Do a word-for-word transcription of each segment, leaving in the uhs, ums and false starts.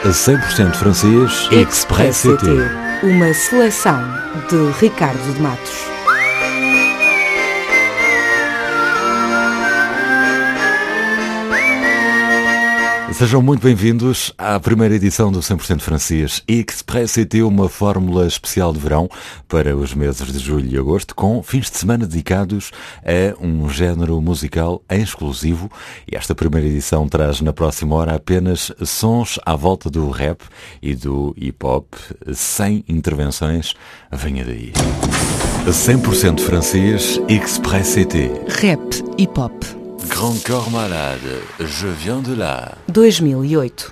cem por cento francês Express C T. Uma seleção de Ricardo de Matos. Sejam muito bem-vindos à primeira edição do cem por cento francês Express C T, uma fórmula especial de verão para os meses de julho e agosto, com fins de semana dedicados a um género musical em exclusivo. E esta primeira edição traz na próxima hora apenas sons à volta do rap e do hip-hop, sem intervenções. Venha daí. cem por cento francês Express C T. Rap, hip-hop. Grand Corps Malade, je viens de là. dois mil e oito.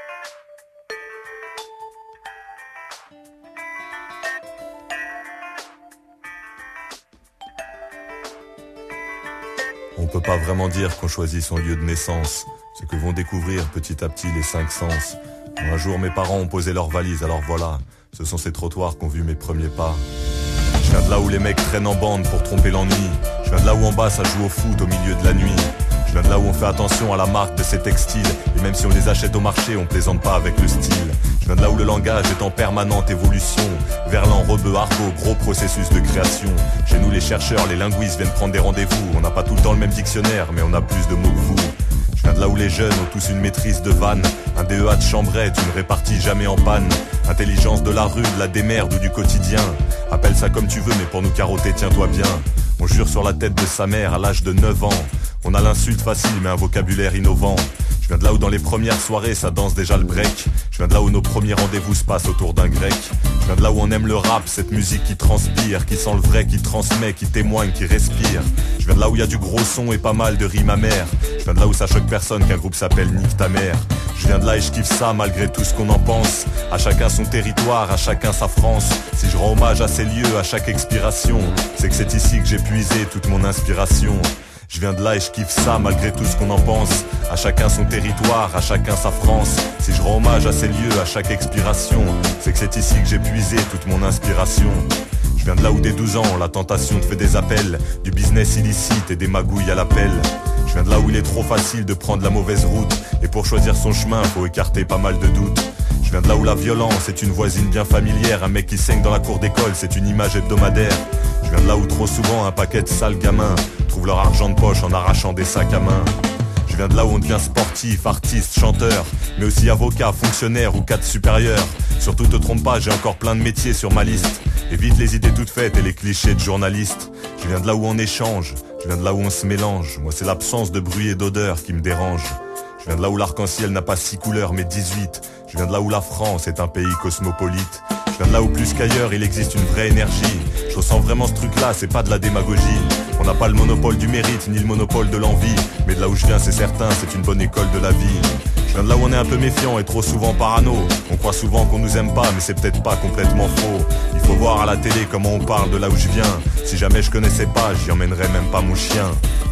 On peut pas vraiment dire qu'on choisit son lieu de naissance, ce que vont découvrir petit à petit les cinq sens. Un jour mes parents ont posé leurs valises, alors voilà, ce sont ces trottoirs qu'ont vu mes premiers pas. Je viens de là où les mecs traînent en bande pour tromper l'ennui. Je viens de là où en bas ça joue au foot au milieu de la nuit. Je viens de là où on fait attention à la marque de ces textiles. Et même si on les achète au marché, on plaisante pas avec le style. Je viens de là où le langage est en permanente évolution. Verlan, rebeu, argot, gros processus de création. Chez nous les chercheurs, les linguistes viennent prendre des rendez-vous. On n'a pas tout le temps le même dictionnaire, mais on a plus de mots que vous. Je viens de là où les jeunes ont tous une maîtrise de vanne. Un D E A de chambrette, une répartie jamais en panne. Intelligence de la rue, de la démerde ou du quotidien. Appelle ça comme tu veux, mais pour nous carotter, tiens-toi bien. On jure sur la tête de sa mère à l'âge de neuf ans. On a l'insulte facile mais un vocabulaire innovant. Je viens de là où dans les premières soirées ça danse déjà le break. Je viens de là où nos premiers rendez-vous se passent autour d'un grec. Je viens de là où on aime le rap, cette musique qui transpire, qui sent le vrai, qui transmet, qui témoigne, qui respire. Je viens de là où il y a du gros son et pas mal de rimes amères. Je viens de là où ça choque personne qu'un groupe s'appelle Nique ta mère. Je viens de là et je kiffe ça malgré tout ce qu'on en pense. À chacun son territoire, à chacun sa France. Si je rends hommage à ces lieux, à chaque expiration, c'est que c'est ici que j'ai puisé toute mon inspiration. Je viens de là et je kiffe ça malgré tout ce qu'on en pense. À chacun son territoire, à chacun sa France. Si je rends hommage à ces lieux, à chaque expiration, c'est que c'est ici que j'ai puisé toute mon inspiration. Je viens de là où dès douze ans, la tentation te fait des appels, du business illicite et des magouilles à l'appel. Je viens de là où il est trop facile de prendre la mauvaise route. Et pour choisir son chemin, faut écarter pas mal de doutes. Je viens de là où la violence est une voisine bien familière. Un mec qui saigne dans la cour d'école, c'est une image hebdomadaire. Je viens de là où trop souvent un paquet de sales gamins trouvent leur argent de poche en arrachant des sacs à main. Je viens de là où on devient sportif, artiste, chanteur, mais aussi avocat, fonctionnaire ou cadre supérieur. Surtout te trompe pas, j'ai encore plein de métiers sur ma liste. Évite les idées toutes faites et les clichés de journalistes. Je viens de là où on échange, je viens de là où on se mélange. Moi c'est l'absence de bruit et d'odeur qui me dérange. Je viens de là où l'arc-en-ciel n'a pas six couleurs mais dix-huit. Je viens de là où la France est un pays cosmopolite. Je viens de là où plus qu'ailleurs il existe une vraie énergie. Je ressens vraiment ce truc là, c'est pas de la démagogie. On n'a pas le monopole du mérite ni le monopole de l'envie. Mais de là où je viens c'est certain, c'est une bonne école de la vie. Je viens de là où on est un peu méfiant et trop souvent parano. On croit souvent qu'on nous aime pas mais c'est peut-être pas complètement faux. Il faut voir à la télé comment on parle de là où je viens. Si jamais je connaissais pas, j'y emmènerais même pas mon chien.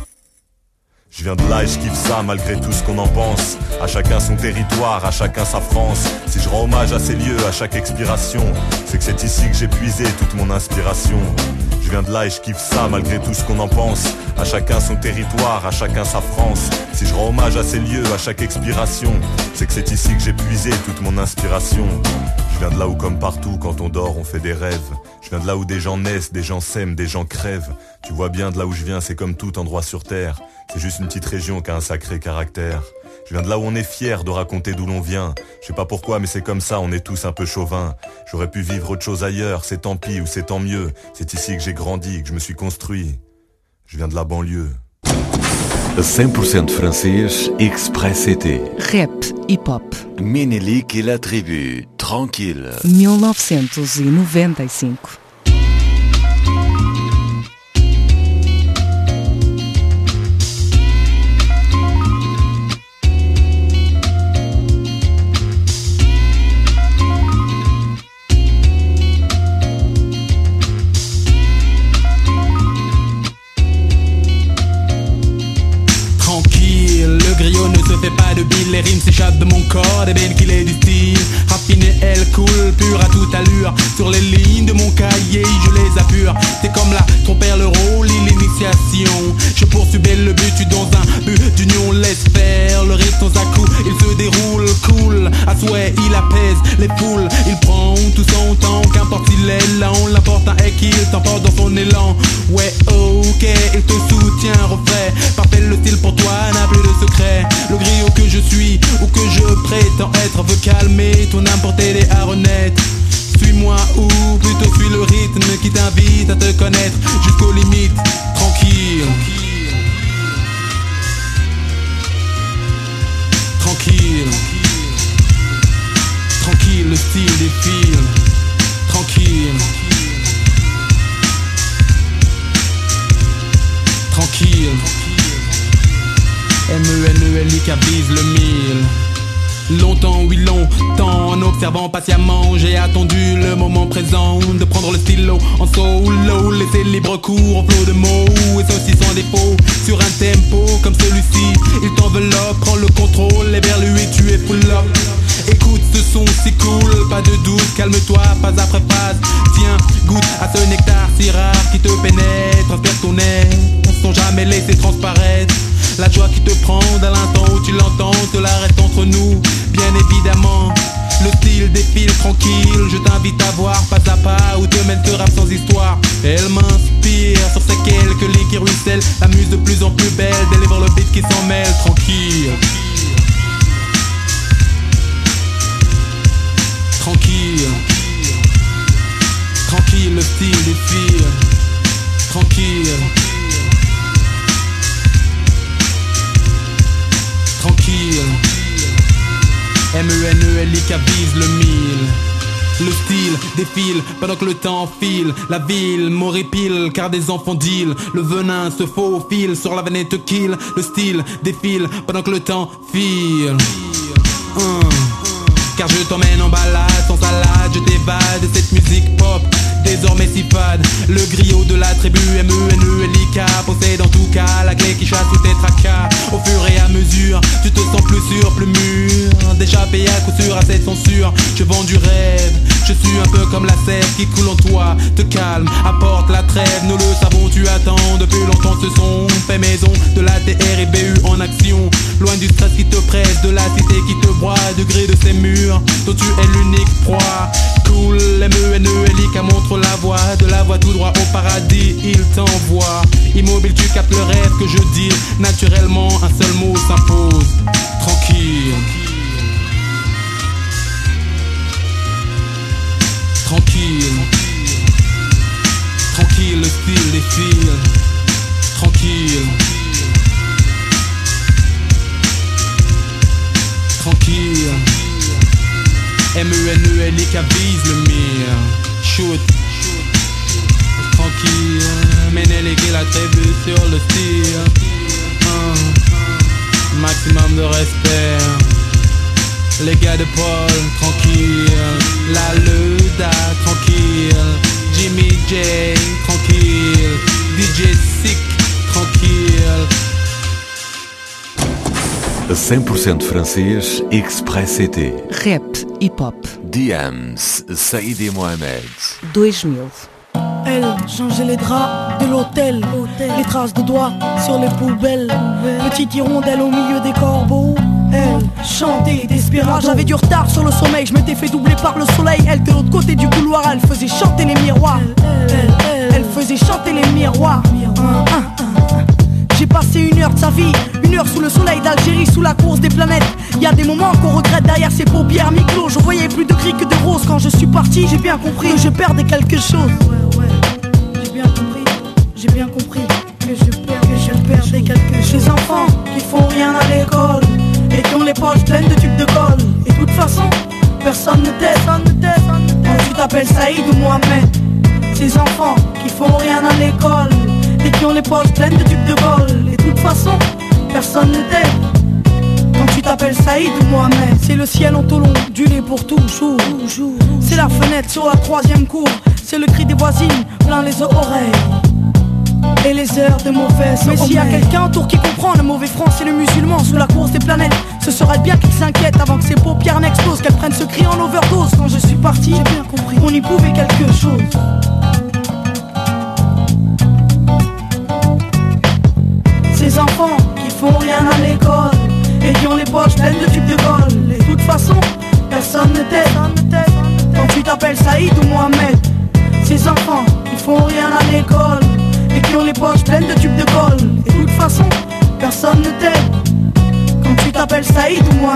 Je viens de là et je kiffe ça malgré tout ce qu'on en pense. À chacun son territoire, à chacun sa France. Si je rends hommage à ces lieux, à chaque expiration, c'est que c'est ici que j'ai puisé toute mon inspiration. Je viens de là et je kiffe ça malgré tout ce qu'on en pense. À chacun son territoire, à chacun sa France. Si je rends hommage à ces lieux, à chaque expiration, c'est que c'est ici que j'ai puisé toute mon inspiration. Je viens de là où comme partout, quand on dort, on fait des rêves. Je viens de là où des gens naissent, des gens s'aiment, des gens crèvent. Tu vois bien de là où je viens, c'est comme tout endroit sur terre. C'est juste une petite région qui a un sacré caractère. Je viens de là où on est fier de raconter d'où l'on vient. Je sais pas pourquoi mais c'est comme ça, on est tous un peu chauvins. J'aurais pu vivre autre chose ailleurs, c'est tant pis ou c'est tant mieux. C'est ici que j'ai grandi, que je me suis construit. Je viens de la banlieue. cem por cento francês Express C T. Rap, hip-hop. Menelik et la tribu, tranquille. mil novecentos e noventa e cinco. Les rimes s'échappent de mon corps, des veines qu'il est du style. Raffiné, elle coule, pure à toute allure. Sur les lignes de mon cahier, je les appure. C'est comme la trompère, le rôle et l'initiation. Je poursuivais le but dans un but d'union. Laisse faire le rythme sans à coup, il se déroule cool. À souhait, il apaise les foules. Il prend tout son temps, qu'importe il est lent. L'important est qu'il t'emporte dans son élan. Ouais, ok, il te soutient, refait. Parfait, le style pour toi n'a plus de secret. Le griot que je suis ou que je prétends être veut calmer ton âme pour t'aider à renaître. Suis-moi ou plutôt suis le rythme qui t'invite à te connaître jusqu'aux limites. Tranquille. Tranquille. Tranquille, le style défile. Tranquille. Tranquille. M E N E L I K vise le mille. Longtemps, oui longtemps, en observant patiemment, j'ai attendu le moment présent de prendre le stylo en solo, laisser libre cours au flot de mots, et ceci sans défaut, sur un tempo comme celui-ci. Il t'enveloppe, prend le contrôle, et vers lui tu es full up. Écoute ce son si cool, pas de doute, calme-toi, phase après phase. Tiens, goûte à ce nectar si rare qui te pénètre, inspire ton être, sans jamais laisser transparaître la joie qui te prend à l'instant où tu l'entends, cela reste entre nous, bien évidemment. Le style défile tranquille, je t'invite à voir pas à pas où te mène ce rap sans histoire. Elle m'inspire sur ces quelques lignes qui ruissellent, la muse de plus en plus belle, délivre le beat qui s'en mêle, tranquille. Tranquille. Tranquille, le style défile. Tranquille. Tranquille. M E N E L I K vise le mille. Le style défile pendant que le temps file. La ville m'horripile car des enfants deal. Le venin se faufile sur la veine et te kill. Le style défile pendant que le temps file. hum. Car je t'emmène en balade, sans salade, je t'évade de cette musique pop, désormais si fade. Le griot de la tribu M E N E L I K possède en tout cas la clé qui chasse tous tes tracas. Au fur et à mesure, tu te sens plus sûr, plus mûr, d'échapper à coup sûr à cette censure. Je vends du rêve, je suis un peu comme la sève qui coule en toi. Te calme, apporte la trêve, nous le savons, tu attends depuis longtemps ce son. Fait maison de la T R I B U en action, loin du stress qui te presse, de la cité qui te broie, degré de ses murs dont tu es l'unique proie. Cool, M E N E L I K montre la voie, de la voie tout droit au paradis, il t'envoie. Immobile, tu captes le rêve que je dis, naturellement un seul mot s'impose. Tranquille. Tranquille. Tranquille, le style défile. Tranquille. Tranquille. M E N E L I K vise le mire. Shoot. Tranquille. Ménel qui la tribu sur le style. Un maximum de respect. Les gars de Paul, tranquille. La Leda, tranquille. Jimmy J, tranquille. D J Sick, tranquille. cem por cento francês, Express C T. Rap, hip-hop. D Ms, Saïd et Mohamed. dois mil. Elle changeait les draps de l'hôtel, les traces de doigts sur les poubelles. Petite hirondelle au milieu des corbeaux. Elle chantait Desperado. J'avais du retard sur le sommeil, je m'étais fait doubler par le soleil. Elle de l'autre côté du couloir, elle faisait chanter les miroirs. Elle, elle, elle faisait chanter les miroirs. Un, un, un. J'ai passé une heure de sa vie, une heure sous le soleil d'Algérie, sous la course des planètes. Y a des moments qu'on regrette derrière ses paupières mi-clos. Je voyais plus de gris que de rose. Quand je suis parti, j'ai bien compris que je perdais quelque chose. Ouais, ouais, j'ai bien compris, j'ai bien compris que je perds, que je perdais quelque chose. Ces enfants qui font rien à l'école et qui ont les poches pleines de tubes de colle. Et de toute façon, personne ne t'aide, personne ne t'aide. Quand tu t'appelles Saïd ou Mohamed. Ces enfants qui font rien à l'école et qui ont les poches pleines de tubes de colle. Et de toute façon, personne ne t'aide. Quand tu t'appelles Saïd ou Mohamed. C'est le ciel en taureau, du lait pour toujours. C'est la fenêtre sur la troisième cour. C'est le cri des voisines, plein les oreilles. Et les heures de mauvaise. Mais s'il y a quelqu'un autour qui comprend le mauvais français, le musulman sous la course des planètes, ce serait bien qu'il s'inquiète avant que ses paupières n'explosent, qu'elle prenne ce cri en overdose. Quand je suis parti, j'ai bien compris qu'on y pouvait quelque chose. Ces enfants qui font rien à l'école et qui ont les poches pleines de tubes de colle. Et de toute façon, personne ne t'aide.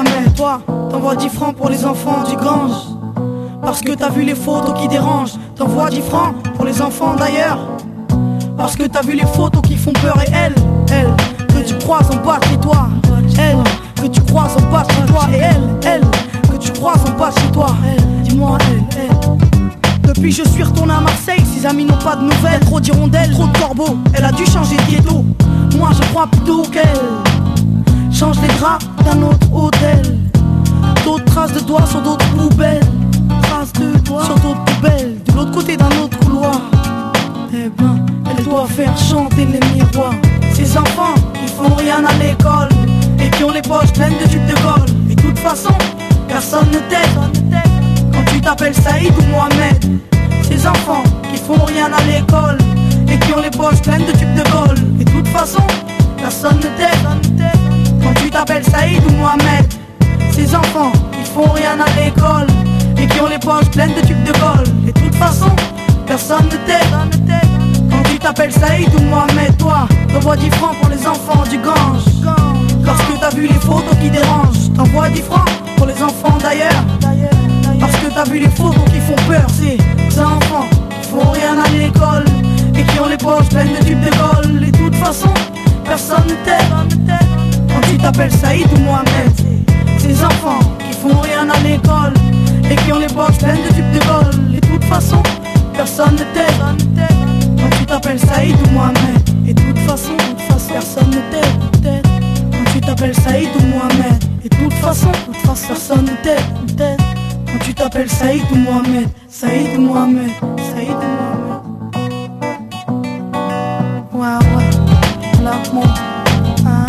Mohamed. Toi, t'envoies dix francs pour les enfants du Gange. Parce que t'as vu les photos qui dérangent. T'envoies dix francs pour les enfants d'ailleurs. Parce que t'as vu les photos qui font peur. Et elle, elle, que tu croises en bas chez toi. Elle, que tu croises en bas chez toi. Et elle, elle, que tu croises en bas chez toi. Elle, dis-moi elle, elle. Depuis je suis retourné à Marseille, ses amis n'ont pas de nouvelles. Trop d'hirondelles, trop de corbeaux. Elle a dû changer de ghetto. Moi je crois plutôt qu'elle change les draps d'un autre hôtel. D'autres traces de doigts sur d'autres poubelles. Traces de doigts sur d'autres poubelles. De l'autre côté d'un autre couloir. Eh ben, elle doit faire chanter les miroirs. Ces enfants qui font rien à l'école et qui ont les poches pleines de tubes de Gaulle. Et de toute façon, personne ne t'aide quand tu t'appelles Saïd ou Mohamed. Ces enfants qui font rien à l'école et qui ont les poches pleines de tubes de Gaulle. Et de toute façon, personne ne t'aide quand tu t'appelles Saïd ou Mohamed. Ces enfants qui font rien à l'école et qui ont les poches pleines de tubes de Gaulle. Et de toute façon, personne ne t'aide quand tu t'appelles Saïd ou Mohamed. Toi, t'envoies dix francs pour les enfants du Gange. Parce que t'as vu les photos qui dérangent. T'envoies dix francs pour les enfants d'ailleurs. Parce que t'as vu les photos qui font peur. Ces enfants qui font rien à l'école et qui ont les poches pleines de tubes de Gaulle. Et de toute façon, personne ne t'aide quand tu t'appelles Saïd ou Mohamed. Ces enfants qui font rien à l'école et qui ont les poches pleines de tubes de Gaulle. Et de toute façon, personne ne t'aide quand tu t'appelles Saïd ou Mohamed. Et de toute façon, de toute façon, personne ne t'aide quand tu t'appelles Saïd ou Mohamed. Et de toute façon, de toute façon, personne ne t'aide quand tu t'appelles Saïd ou Mohamed. Saïd ou Mohamed, Saïd ou Mohamed. Ouais, ouais, là, mon hein.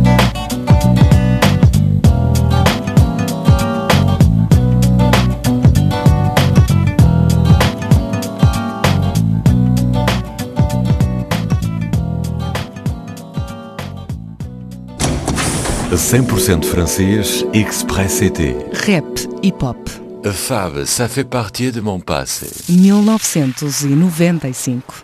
cem por cento francês, Express C T. Rap, hip-hop. Fab, ça fait partie de mon passé. mil novecentos e noventa e cinco.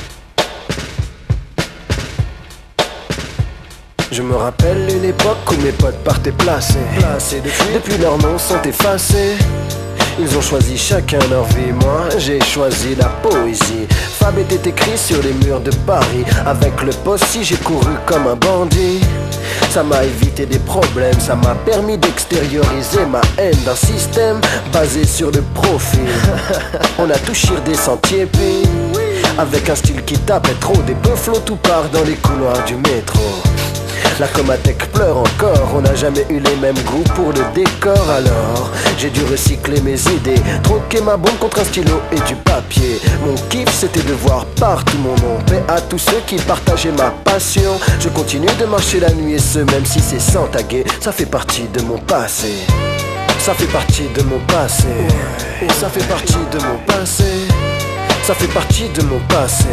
Je me rappelle une époque où mes potes partaient placés, placés depuis, depuis leurs noms sont effacés. Ils ont choisi chacun leur vie, moi j'ai choisi la poésie. Fab était écrit sur les murs de Paris. Avec le poste-ci j'ai couru comme un bandit. Ça m'a évité des problèmes, ça m'a permis d'extérioriser ma haine d'un système basé sur le profil. On a tout chiré des sentiers puis avec un style qui tapait trop, des peu tout part dans les couloirs du métro. La Comatec pleure encore, on n'a jamais eu les mêmes goûts pour le décor. Alors j'ai dû recycler mes idées, troquer ma bombe contre un stylo et du papier. Mon kiff c'était de voir partout mon nom. Paix à tous ceux qui partageaient ma passion. Je continue de marcher la nuit et ce même si c'est sans taguer. Ça fait partie de mon passé. Ça fait partie de mon passé. Ça fait partie de mon passé. Ça fait partie de mon passé.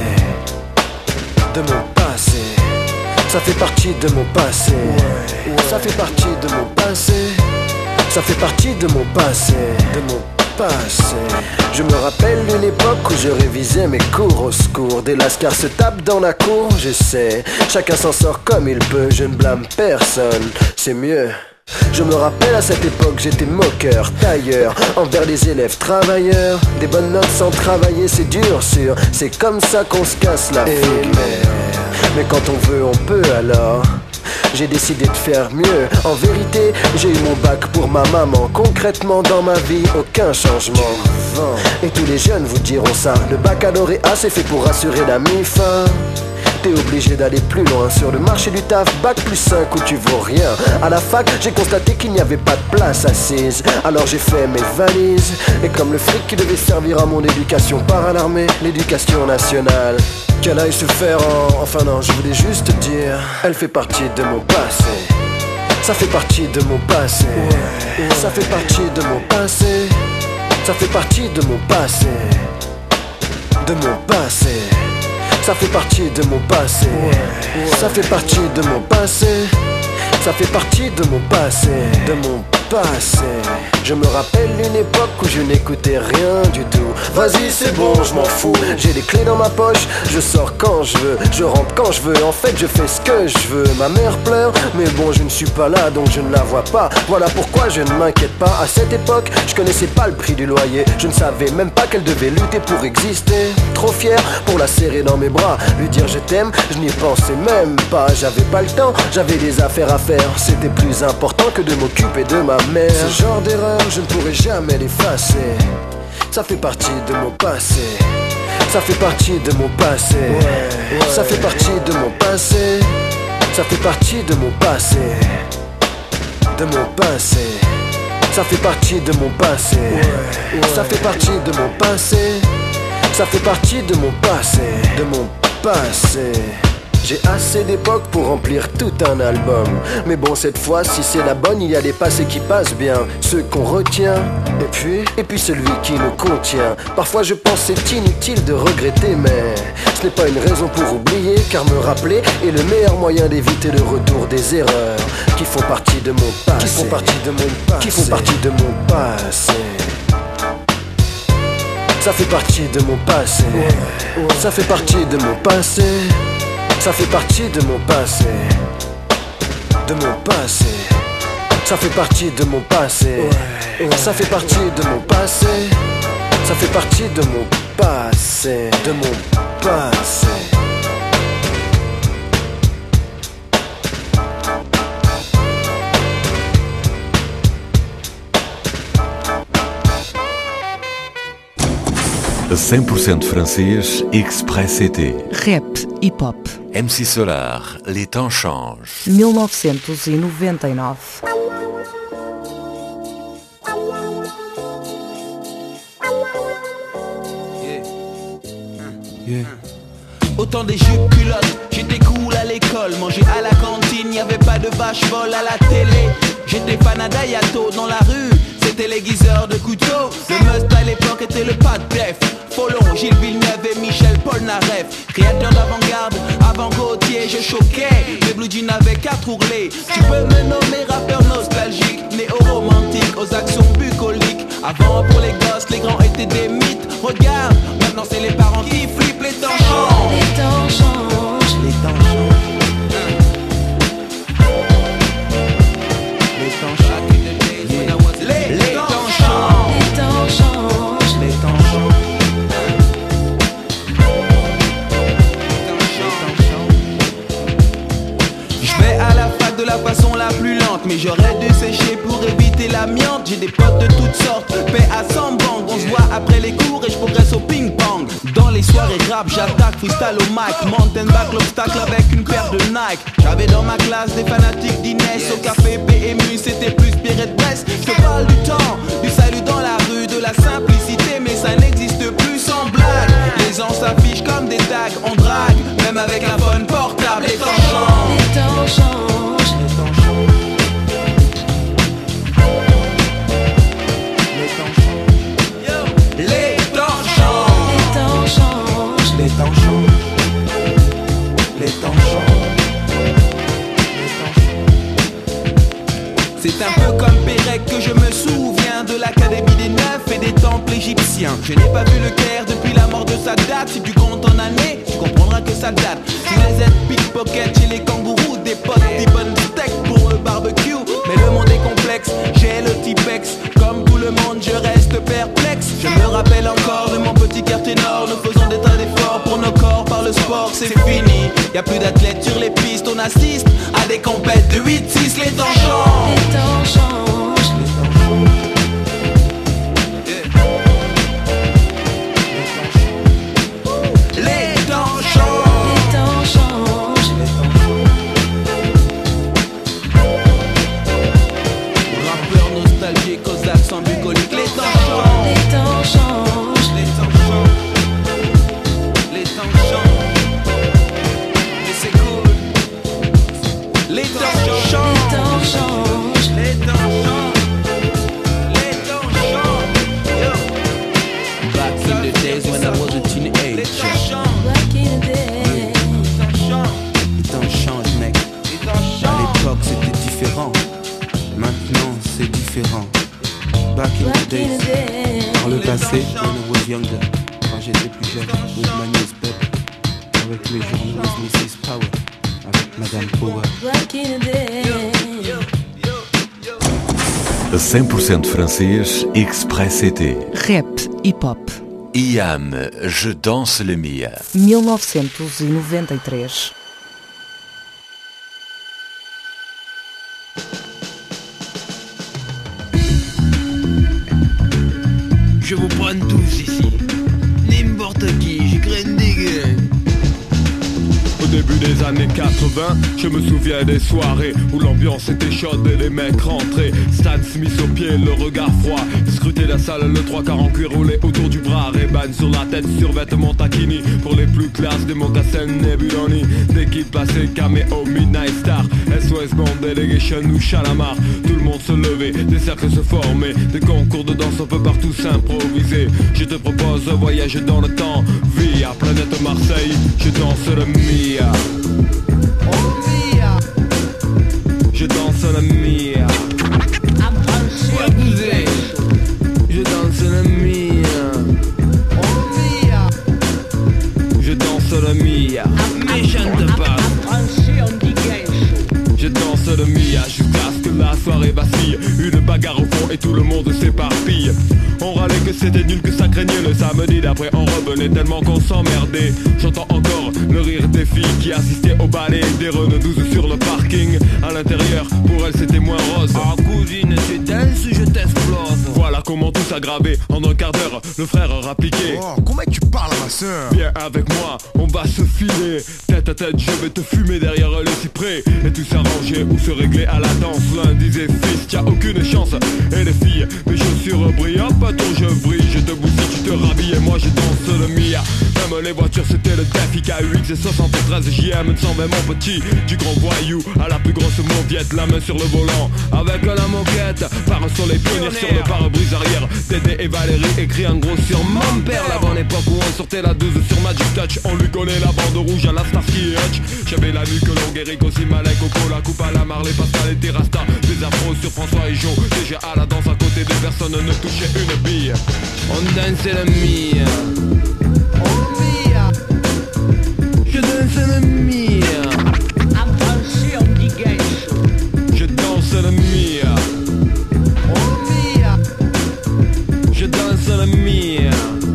De mon passé. Ça fait partie de mon passé. Ça fait partie de mon passé. Ça fait partie de mon passé. De mon passé. Je me rappelle d'une époque où je révisais mes cours au secours. Des lascars se tapent dans la cour, je sais. Chacun s'en sort comme il peut, je ne blâme personne. C'est mieux. Je me rappelle à cette époque j'étais moqueur, tailleur, envers les élèves travailleurs. Des bonnes notes sans travailler c'est dur sûr, c'est comme ça qu'on se casse la figure. Mais quand on veut on peut alors. J'ai décidé de faire mieux. En vérité j'ai eu mon bac pour ma maman. Concrètement dans ma vie aucun changement. Et tous les jeunes vous diront ça. Le baccalauréat c'est fait pour assurer la mi-fin. T'es obligé d'aller plus loin sur le marché du taf. Bac plus cinq où tu vaux rien. À la fac j'ai constaté qu'il n'y avait pas de place assise. Alors j'ai fait mes valises. Et comme le fric qui devait servir à mon éducation part à l'armée, l'éducation nationale, qu'elle aille se faire en... Enfin non, je voulais juste te dire, elle fait partie de mon passé. Ça fait partie de mon passé. Ça fait partie de mon passé. Ça fait partie de mon passé. De mon passé. Ça fait partie de mon passé. Ça fait partie de mon passé. Ça fait partie de mon passé. De mon passé. Je me rappelle une époque où je n'écoutais rien du tout. Vas-y c'est bon, je m'en fous. J'ai des clés dans ma poche, je sors quand je veux, je rentre quand je veux. En fait je fais ce que je veux. Ma mère pleure, mais bon je ne suis pas là donc je ne la vois pas. Voilà pourquoi je ne m'inquiète pas. À cette époque, je connaissais pas le prix du loyer. Je ne savais même pas qu'elle devait lutter pour exister. Trop fier pour la serrer dans mes bras, lui dire je t'aime, je n'y pensais même pas. J'avais pas le temps, j'avais des affaires à faire. C'était plus important que de m'occuper de ma mère. Ce genre d'erreur, je ne pourrai jamais l'effacer. Ça fait partie de mon passé. Ça fait partie de mon passé. Ouais, ouais. Ça fait partie de mon passé. Ça fait partie de mon passé. De mon passé. Ça fait partie de mon passé. Ouais, ouais. Ça fait partie de mon passé. Ça fait partie de mon passé. De mon passé. J'ai assez d'époque pour remplir tout un album. Mais bon cette fois si c'est la bonne, il y a des passés qui passent bien, ceux qu'on retient. Et puis, et puis celui qui nous contient. Parfois je pense c'est inutile de regretter, mais ce n'est pas une raison pour oublier. Car me rappeler est le meilleur moyen d'éviter le retour des erreurs qui font partie de mon passé. Qui font partie de mon passé. Qui font partie de mon passé. Ça fait partie de mon passé. Ouais, ouais. Ça fait partie de mon passé. Ça fait partie de mon passé. De mon passé. Ça fait partie de mon passé. Ouais, ouais. Ça fait partie de mon passé. Ça fait partie de mon passé. De mon passé. cem por cento francês, Express C T. Rap, hip-hop. M C Solar, Les Temps Changent. mil novecentos e noventa e nove. Yeah. Autant des jupes culottes, j'étais cool à l'école, manger à la cantine, y'avait pas de vache folle à la télé. J'étais fanada Yato dans la rue, c'était l'aiguiseur de couteau. Le must à l'époque était le pas de def. Follon, Gilles Villeneuve et Michel Polnareff. Créateur d'avant-garde, avant Gauthier, je choquais. Les blue jeans avaient quatre ourlets. Tu peux me nommer rappeur nostalgique, néo-romantique, aux actions bucoliques. Avant pour les gosses, les grands étaient des mythes. Regarde, maintenant c'est les parents qui flippent. Les temps changent. Les temps changent. Les temps changent. Les temps changent. Les, les temps changent. Les temps changent. Les temps changent. Je vais à la fac de la façon la plus lente, mais j'aurais dû sécher pour éviter l'amiante. J'ai des potes de toutes sortes, paix à cent banques. On se voit après les cours et je progresse au ping-pong. Dans les soirées rap, j'attaque freestyle au mic. Mountain back l'obstacle avec une paire de Nike. J'avais dans ma classe des fanatiques d'Inès. Au café P M U, c'était plus Pierre de Brest. Je te parle du temps, du salut dans la rue, de la simplicité, mais ça n'existe plus sans blague. Les gens s'affichent comme des tags, on drague, même avec un phone portable. Les temps changent. Les temps changent. Les temps changent. Les temps changent. Yo. Les temps changent. Les temps changent. Les temps changent. Les temps changent. Les temps changent. C'est un peu comme Pérec que je me souviens de l'académie des neufs et des temples égyptiens. Je n'ai pas vu le Caire depuis la mort de Sadat. Si tu comptes en années, tu comprendras que ça date. Je les aide pickpocket chez les kangourous, des potes, des bonnes steaks pour le barbecue. Mais le monde est complexe, j'ai le Tipex. Comme tout le monde, je reste perplexe. Je me rappelle encore de mon petit quartier nord. Nous faisons des tas d'efforts pour nos corps par le sport. C'est fini, y a plus d'athlètes sur les pistes. On assiste à des compètes de huit six. Les temps changent. Les temps changent. Les temps changent. Les temps changent. Les temps changent. Rappeur nostalgique aux accents bucoliques. Les temps changent. Les temps changent. Les temps changent. Les temps changent. Mais c'est cool. Les temps changent. Les temps changent. Les temps changent. Les temps changent. Yo. Back in the days when I was a teenager. Les temps changent. Back in the day. Les temps changent. Les temps changent, mec. Les temps changent. À l'époque c'était différent. Maintenant c'est différent. back in the days. Dans le passé, when I was younger, quand j'étais plus jeune, with my news pep, avec mes journaux, missus Power, avec Madame Power. cem por cento francês, Express C T. Rap, hip-hop. Iam, Je danse le Mia. mil novecentos e noventa e três. Je vous prends tous ici, n'importe qui, je graine des gueules. Au début des années quatre-vingts, je me souviens des soirées où l'ambiance était chaude et les mecs rentraient. Stan Smith au pied, le regard froid, scruter la salle, le trois quarts en cuir roulé autour du bras. Ray-Ban sur la tête, survêtement taquini, pour les plus classes des mocassins Nebuloni. Dès qu'il passait Cameo, Midnight Star, S O S Band, Delegation ou Chalamar, tout le monde se levait, des cercles se formaient, des concours de danse, on peut partout s'improviser. Je te propose un voyage dans le temps, via planète Marseille, je danse le Mia. Oh Mia, je danse le Mia. Ouais, bousez, Je danse le Mia. oh Mia, Je danse le Mia. méchante pas. Je danse le Mia jusqu'à ce que la soirée vacille. Une bagarre au fond et tout le monde s'éparpille. On râlait que c'était nul, que ça craignait le samedi d'après. On revenait tellement qu'on s'emmerdait. J'entends encore le rire des filles qui assistaient au ballet des Renault douze sur le parking. À l'intérieur, pour elles c'était moins rose. Ah cousine, tu danses, je t'explose. Voilà comment tout s'aggravait. En un quart d'heure, le frère rappliquait. Oh, comment tu parles à ma soeur? Viens avec moi, on va se filer. Tête à tête, je vais te fumer derrière le cyprès. Et tout s'arrangeait ou se régler à la danse. L'un disait fils, t'as aucune chance. Et les filles, mes chaussures brillent. Hop, attends, je brille, je te bousille, tu te rhabilles. Et moi je danse le Mia. Même les voitures, c'était le Daffy K X et soixante-treize J M cent vingt mon petit. Du grand voyou à la plus grosse mauviette, la main sur le volant avec la moquette. Par un soleil pionnier sur le pare-brise arrière. Dédé et Valérie écrit en gros sur mon père. La bonne époque où on sortait la douze sur Magic Touch. On lui collait la bande rouge à la Starsky et Hutch. J'avais la nuque longue, Eric aussi Malek, Coco, la coupe à la Marley, Pascal et Terrasta. Des afros sur François et Joe. Déjà à la danse à côté des personnes ne touchaient une bille. On dansait le Mia. Oh Mia, Je danse le Mia. Je danse le Mia. oh Mia, Je danse le Mia.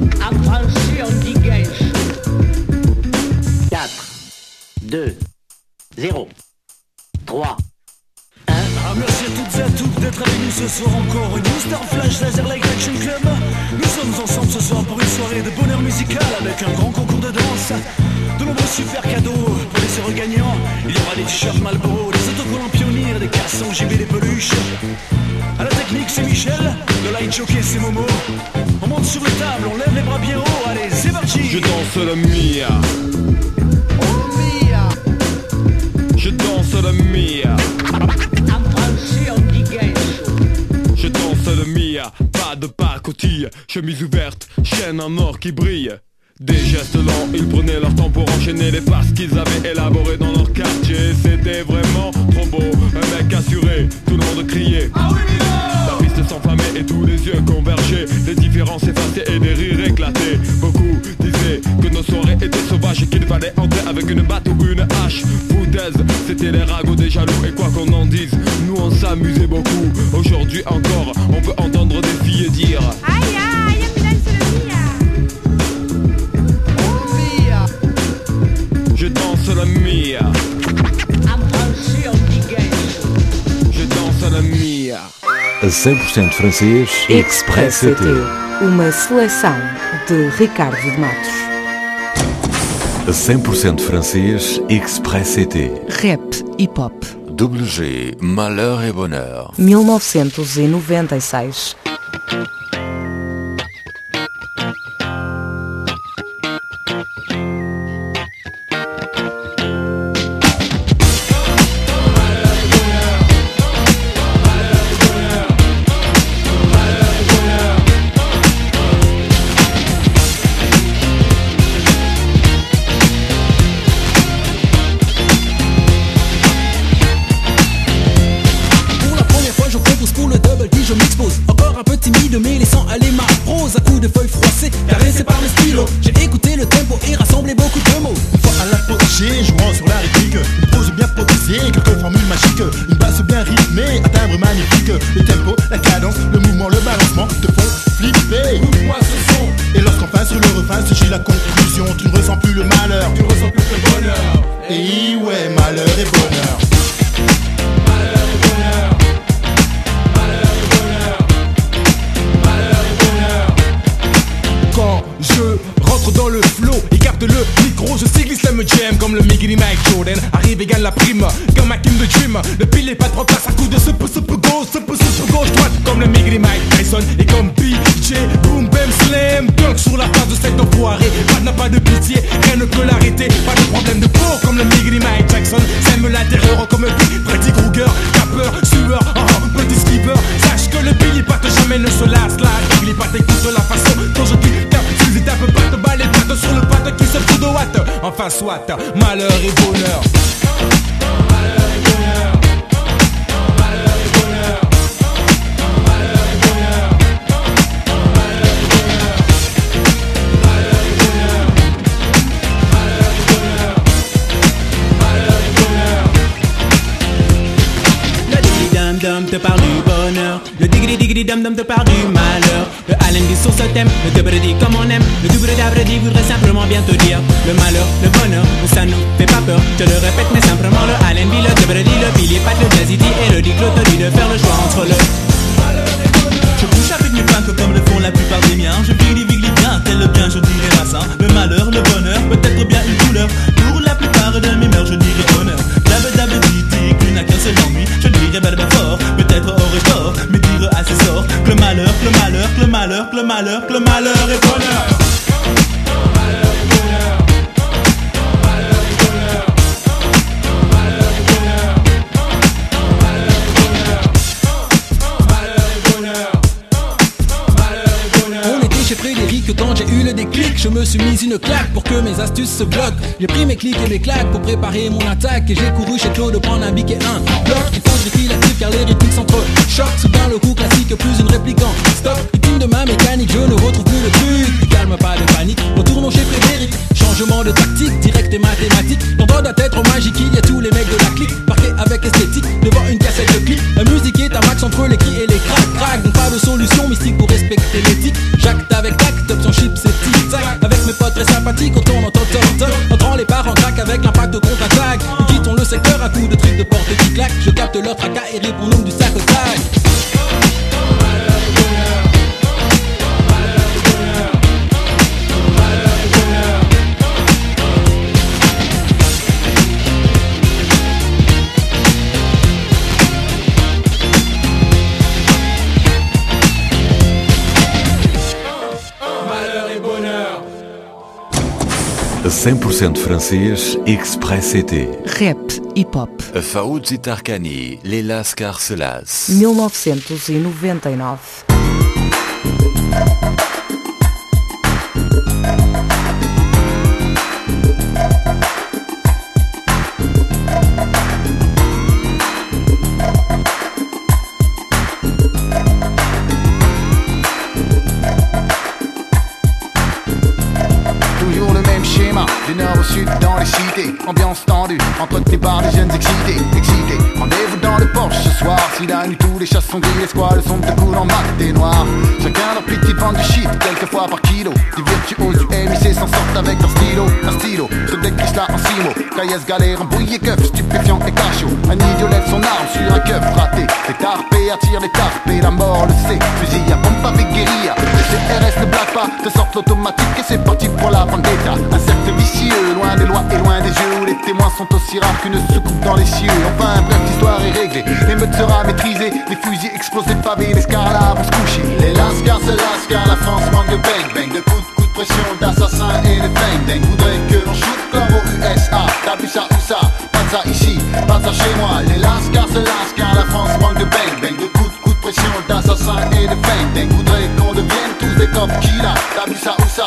quatre, deux, zéro, trois. Ah, merci à toutes et à tous d'être avec nous ce soir encore. Une Star Flash Laser Light Action Club. Nous sommes ensemble ce soir pour une soirée de bonheur musical avec un grand concours de danse. De nombreux super cadeaux pour les heureux gagnants. Il y aura des t-shirts Marlboro, des autocollants Pionnier, des cassons J B, des peluches. À la technique c'est Michel, de light jockey c'est Momo. On monte sur les tables, on lève les bras bien haut. Allez c'est parti. Je danse le Mia. oh Mia, Je danse le Mia. Je danse le Mia. Pas de pacotille, chemise ouverte, chaîne en or qui brille. Des gestes lents, ils prenaient leur temps pour enchaîner les passes qu'ils avaient élaborées dans leur quartier. C'était vraiment trop beau, un mec assuré, tout le monde criait. Ah oui, la piste s'enflammait et tous les yeux convergeaient. Les différences effacées et des rires éclatés. Beaucoup disaient que nos soirées étaient sauvages et qu'il fallait entrer avec une batte ou une hache. Foutaise, c'était les ragots des jaloux. Et quoi qu'on en dise, nous on s'amusait beaucoup. Aujourd'hui encore, on peut entendre des filles dire aïe aïe, je danse le Mia. Je danse le Mia. cem por cento francês, Express C T. Uma seleção de Ricardo de Matos. cem por cento francês, Express C T. Rap, hip-hop. W G, Malheur et Bonheur. mil novecentos e noventa e seis. Pour la première fois je compose pour le double D, je m'expose. Encore un peu timide, mais laissant aller ma prose à coups de feuilles froissées, caressées par le stylo. J'ai écouté le tempo et rassemblé beaucoup de mots. Une fois à l'apogée, jouant sur la rythmique, une pose bien posée, quelques formules magiques, une basse bien rythmée, un timbre magnifique. Le tempo, la cadence, le mouvement, le balancement te font flipper. Écoute-moi ce son. Et lorsqu'enfin sur le refrain se j'ai la conclusion, tu ne ressens plus le malheur, tu ressens plus le bonheur. Et ouais, malheur et bonheur. Malheur et bonheur. Malheur et bonheur. Malheur et bonheur. Quand je rentre dans le flow, écarte le micro, je cyclise la me jam comme le Miggity Mike Jordan. Arrive égale la prime, comme Hakim the Dream. Le pile est pas trop place à coup de soupe, soupe gauche, soupe, soupe gauche droite. Comme le Miggity Mike Tyson et comme B J Boom Bam Slam dunk sur la face de cet enfoiré. Pas n'a pas de pitié, rien ne peut l'arrêter. Pas de problème de peau comme le Miggity Mike Jackson. Sème la terreur comme Big Freddy Krueger. Capeur, sueur, oh, petit skipper. Sache que le Billy Pat jamais ne se lasse là. Billy Pat écoute la façon dont je kick cap. Tu tapes pas te bats les pattes sur le patte qui se fout de watt. Enfin soit, malheur et bonheur. Malheur et bonheur. Malheur et bonheur. Malheur et bonheur. Malheur et bonheur. Malheur et bonheur. Malheur et bonheur. Malheur et bonheur. Le digri dum dum te parle du bonheur. Le digri digri dum dum te parle du malheur. Le Allen dit sur ce thème, le double-dit comme on aime. Le double-dabre-dit voudrait simplement bien te dire le malheur, le bonheur, ça nous fait pas peur. Je le répète mais simplement le Allen dit, le double-dit, le Billy Pat, le Jazzy dit et le diclo te dit de faire le choix entre le malheur et bonheur. Je couche avec mes fans comme le font la plupart des miens. Je vigli vigli bien, tel le bien je dirais Massin. Le malheur, le bonheur, peut-être bien une couleur. Pour la plupart de mes mœurs je dirais honneur. Dabbe-dabbe-dit, qui n'a qu'un seul ennui. Je dirais balba fort, peut-être aurais tort, mais dire à ses sorts que le malheur, que le malheur, que le malheur, que le malheur, que le malheur est bonheur. Malheur et bonheur. Malheur et bonheur. Malheur et bonheur. Malheur et bonheur. Malheur et bonheur. Malheur et bonheur. On était chez Frédéric quand j'ai eu le déclic. Je me suis mis une claque pour que mes astuces se bloquent. J'ai pris mes clics et mes claques pour préparer mon attaque. Et j'ai couru chez Claude prendre un bic et un bloc. Il faut que filatif car les rythmiques s'entrechoquent. Soudain le coup classique plus une réplique en stop. Victime de ma mécanique, je ne retrouve plus le truc. Calme, pas de panique, retournons chez Frédéric. Changement de tactique, direct et mathématique. Dans droit d'être magique, il y a tous les mecs de la clique. Parqués avec esthétique, devant une cassette de clip. La musique est un max entre les cris et les crack crack. Donc pas de solution mystique pour respecter l'éthique. J'acte avec tact, option chips et tic-tac. Avec mes potes très sympathiques, quand on entend toc toc. Entrant les parents crack avec l'impact de contre-attaque. Nous quittons le secteur à coups de trucs de porte qui claque. Je capte leur tracas et répondons du sac au sac. cem por cento francês, Express C T. Rap, hip-hop. Fauzi Tarkani, Lelas Carcelas. mil novecentos e noventa e nove. Du nord au sud dans les cités, ambiance tendue, entretenue par des jeunes excités, excités. Rendez-vous dans le Porsche ce soir, si la nuit tous les chats sont gris, les squales sont de couleur en mat et noir. Chacun leur petite vente du shit, quelquefois par kilo. Du virtuose du M I C s'en sortent avec leur stylo, un stylo, se décrisse là en six mots. Caillasse, galère, embrouillé, keuf, stupéfiant et cachot. Un idiot lève son arme sur un keuf raté. Les tarpés attirent les tarpés, la mort le sait. Fusil à pompe avec guérilla, le C R S ne blague pas, te sortent l'automatique et c'est parti pour la vendetta. Un cercle vicieux, loin des lois et loin des yeux, où les témoins sont aussi rares qu'une soucoupe dans les cieux. Enfin bref, l'histoire est réglée, l'émeute sera maîtrisée, les fusils explosent, les pavés, les scarlats vont se coucher. Les lascars se lassent car la France manque de bang bang, de coups de coups de pression, d'assassins et de bang bang. Voudrait que l'on shoot comme aux U S A, t'as vu ça où ça? Pas de ça ici, pas de ça chez moi. Les lascars se lassent car la France manque de bang bang, de coups de coups de pression, d'assassins et de bang bang. Voudrait qu'on devienne tous des cops killers, t'as vu ça où ça? Pas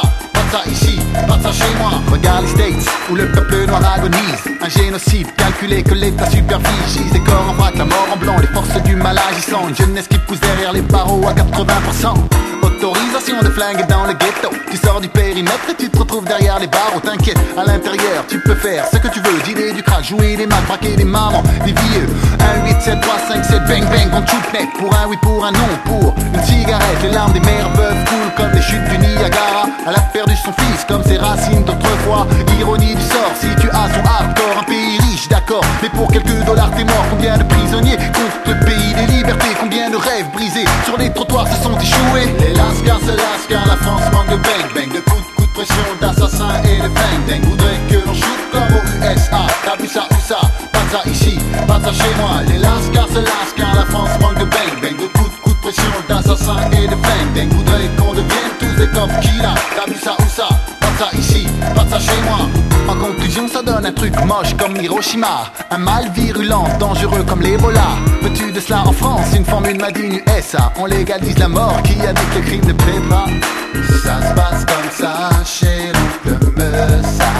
pas de ça ici, pas de ça chez moi. Regarde les States, où le peuple noir agonise. Un génocide calculé que l'État supervise. Des corps en vrac, la mort en blanc, les forces du mal agissant. Une jeunesse qui pousse derrière les barreaux à quatre-vingts pour cent. Autorisation de flingue dans le ghetto. Tu sors du périmètre et tu te retrouves derrière les barreaux. T'inquiète, à l'intérieur tu peux faire ce que tu veux. Dealer du crack, jouer des macs, braquer des mamans, des vieux. Un huit sept trois cinq sept, bang bang, on shoot net. Pour un oui, pour un non, pour une cigarette. Les larmes des mères veuves coulent comme les chutes du Niagara. Elle a perdu son fils comme ses racines d'autrefois. Ironie du sort, si tu as son hardcore. Un pays riche, d'accord, mais pour quelques dollars t'es mort. Combien de prisonniers contre le pays des libertés? Combien de rêves brisés sur les trottoirs se sont échoués? Les lascars se lassent car la France manque de bang bang. De coups de coups de pression, d'assassins et de bang bang. Voudrait que l'on shoot comme aux U S A. T'as vu ça où ça? Pas de ça ici, pas de ça chez moi. Les lascars se lassent car la France manque de bang bang. De coups de coups de pression, d'assassins et de bang bang. Voudrait qu'on devienne tous des cops killers. T'as vu ça où ça? Pas de ça ici, pas de ça chez moi. En conclusion, ça donne un truc moche comme Hiroshima. Un mal virulent, dangereux comme l'Ebola. Veux-tu de cela en France? Une formule made in U S A. On légalise la mort, qui a dit que le crime ne plaît pas? Ça se passe comme ça chez l'oncle Meusa.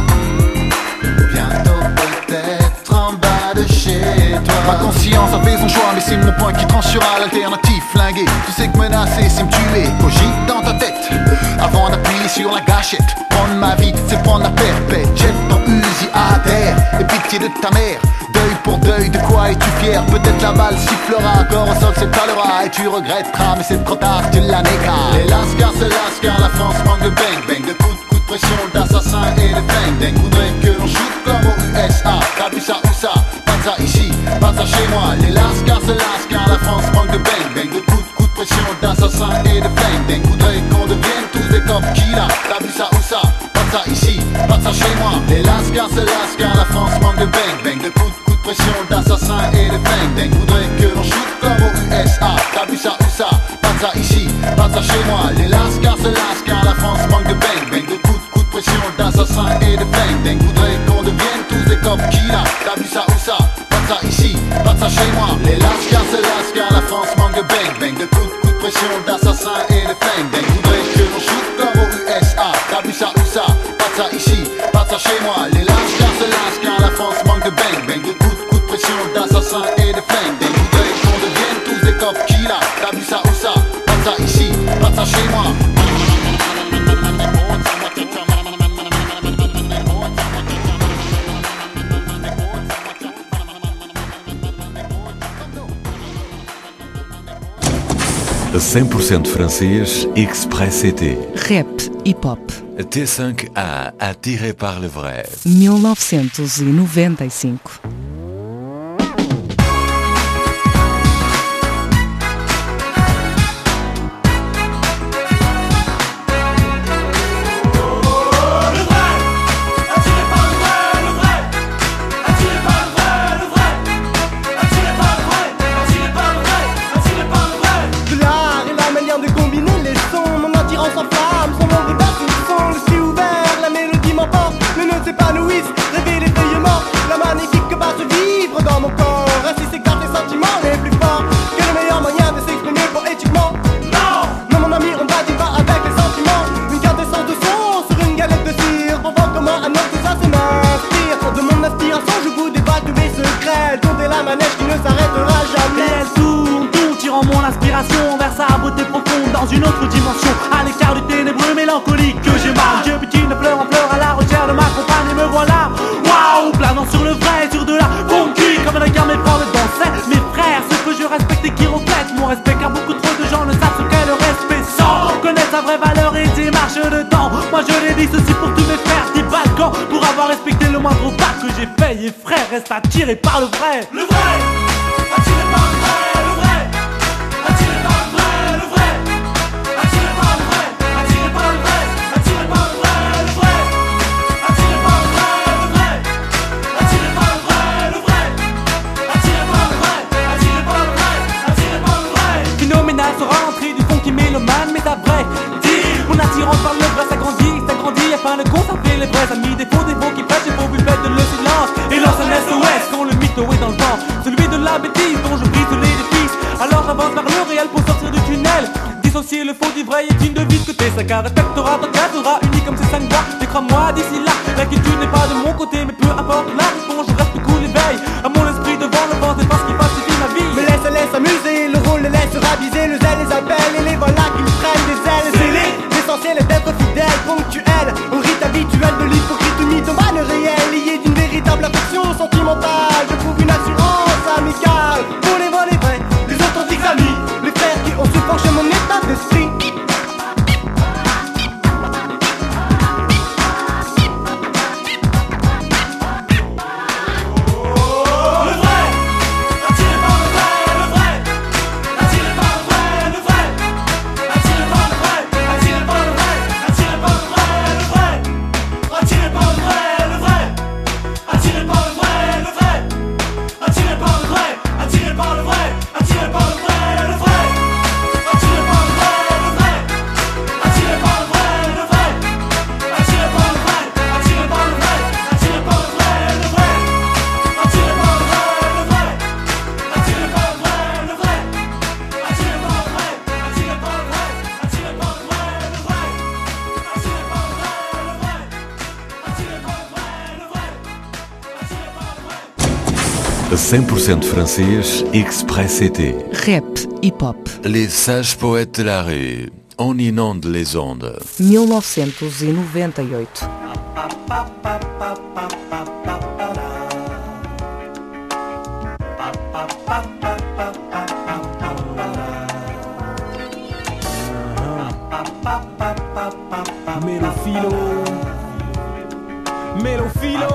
Bientôt peut-être en bas de chez toi. Ma conscience a fait son choix, mais c'est mon point qui tranchera. L'alternative flinguée, tu sais que menacer c'est me tuer. Cogite dans ta tête avant d'appuyer sur la gâchette. Prendre ma vie, c'est prendre la perpète. Jette ton Uzi à terre et pitié de ta mère. Deuil pour deuil, de quoi es-tu fier? Peut-être la balle sifflera, encore au sol s'étalera. Et tu regretteras, mais c'est trop tard, tu l'as néca. Les lascars se lassent car la France manque de bang bang. De coups de coups de pression, d'assassins et de bang bang. Voudrait que l'on shoot comme aux U S A. T'as vu ça où ça? Pas de ça ici, pas de ça chez moi. Les lascars se lassent car la France manque de bang bang. De coups de coups de pression, d'assassins et de bang bang. Voudrait qu'on devienne tous des cops killers. T'as vu ça où ça? Pas de ça ici, pas de ça chez moi. Les lascars se lassent car la France manque de bang bang. De coups de coups de pression, d'assassins et de bang bang. Voudrait que l'on shoot comme aux U S A. T'as vu ça où ça? Pas de ça ici, pas de ça chez moi. Les lascars se lassent car la France manque de bang bang. De coups de coups de pression, d'assassins et de bang bang. Voudrait qu'on devienne tous des cops killers. T'as vu ça où ça? Pas de ça ici, pas de ça chez moi. Les lascars se lassent car la France manque de bang bang. De coups de coups de pression, d'assassins et de bang bang. Voudrait que l'on shoot comme aux U S A. T'as vu ça où ça? Pas de ça ici, pas de ça chez moi. Les lascars se lassent car la France manque de bang bang. De coups de coups de pression, d'assassins et de bang bang. Voudrait qu'on devienne tous des cops killers. T'as vu ça où ça? Pas de ça ici, pas de ça chez moi. cem por cento francês, Express E T. Rap, hip-hop. T cinq A, Attiré par le vrai. mil novecentos e noventa e cinco. Vers sa beauté profonde dans une autre dimension, à l'écart du ténébreux mélancolique que j'ai mal. Dieu petit ne pleure en pleurs à la recherche de ma compagne et me voilà. Waouh, planant sur le vrai, sur de la conquis. Comme un regard mes frères dansaient, mes frères, ceux que je respecte et qui reflètent mon respect, car beaucoup trop de gens ne savent ce qu'est le respect sans connaître sa vraie valeur et démarche de temps. Moi je l'ai dit ceci pour tous mes frères des Balkans, pour avoir respecté le moindre pas que j'ai fait. Et frère, reste attiré par le vrai. Le vrai, attiré par le vrai. En attirant par le vrai, ça grandit, ça grandit afin de conserver les vrais amis. Des faux défauts qui prêchent, des faux buffets de le silence. Et lance un S O S quand le mytho est dans le vent. Celui de la bêtise Dissocier le faux du vrai est une devise que tes sacs à respectera ton cas sera unique comme ces cinq gars. Mais crois-moi d'ici là, l'inquiétude n'est pas de mon côté. Mais peu importe la réponse, je reste cool et veille à mon esprit devant le vent, c'est pas ce qui pacifie ma vie. Mais laisse, laisse amuser, le rôle les laissera viser. Le zèle les appelle et les voilà qui me prennent des ailes. C'est l'essentiel est d'être fidèle, ponctuel au rite habituel de l'hypocrite ou mythomane réel. Lié d'une véritable affection sentimentale, je trouve une assurance amicale. Pour les vrais, les vrais, les authentiques amis, les frères qui ont su pencher mon état d'esprit. cem pour cento francês, Express C T. Rap, hip-hop. Les sages poètes de la rue, on inonde les ondes. mil novecentos e noventa e oito. Mélofilo, Mélofilo.